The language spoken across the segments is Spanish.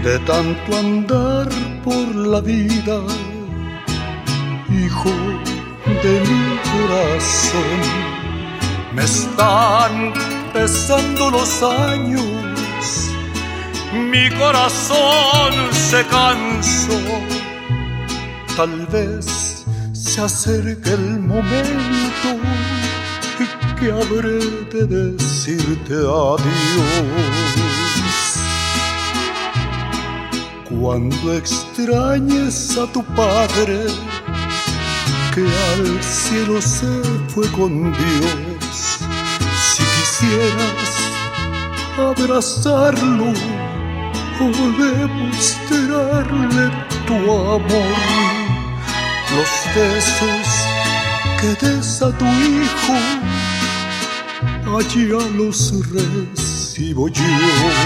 de tanto andar por la vida, hijo de mi corazón. Me están pesando los años, mi corazón se cansó. Tal vez se acerque el momento que habré de decirte adiós. Cuando extrañes a tu padre, que al cielo se fue con Dios, si quisieras abrazarlo o demostrarle tu amor, los besos que des a tu hijo, allá los recibo yo.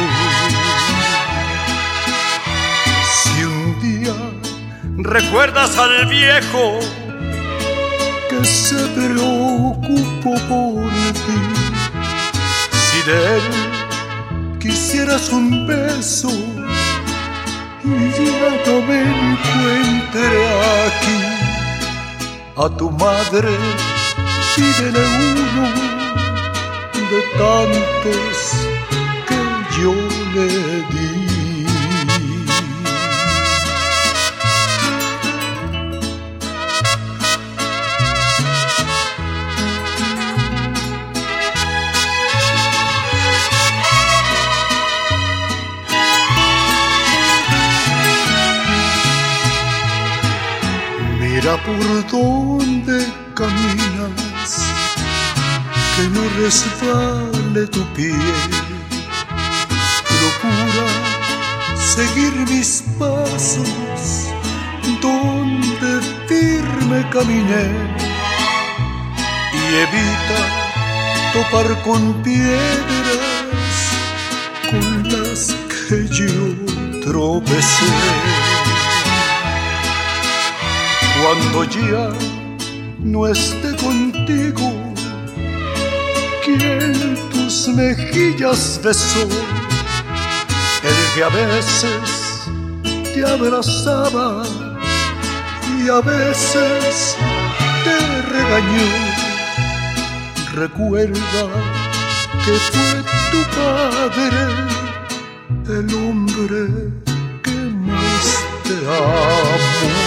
Si un día recuerdas al viejo que se preocupó por ti, si de él quisieras un beso y ya no me encuentre aquí, a tu madre pídele uno de tantos que yo le di. Mira por donde caminas, que no resbale tu pie. Procura seguir mis pasos donde firme caminé y evita topar con piedras con las que yo tropecé. Cuando ya no esté contigo, quien tus mejillas besó, el que a veces te abrazaba y a veces te regañó, recuerda que fue tu padre, el hombre que más te amó.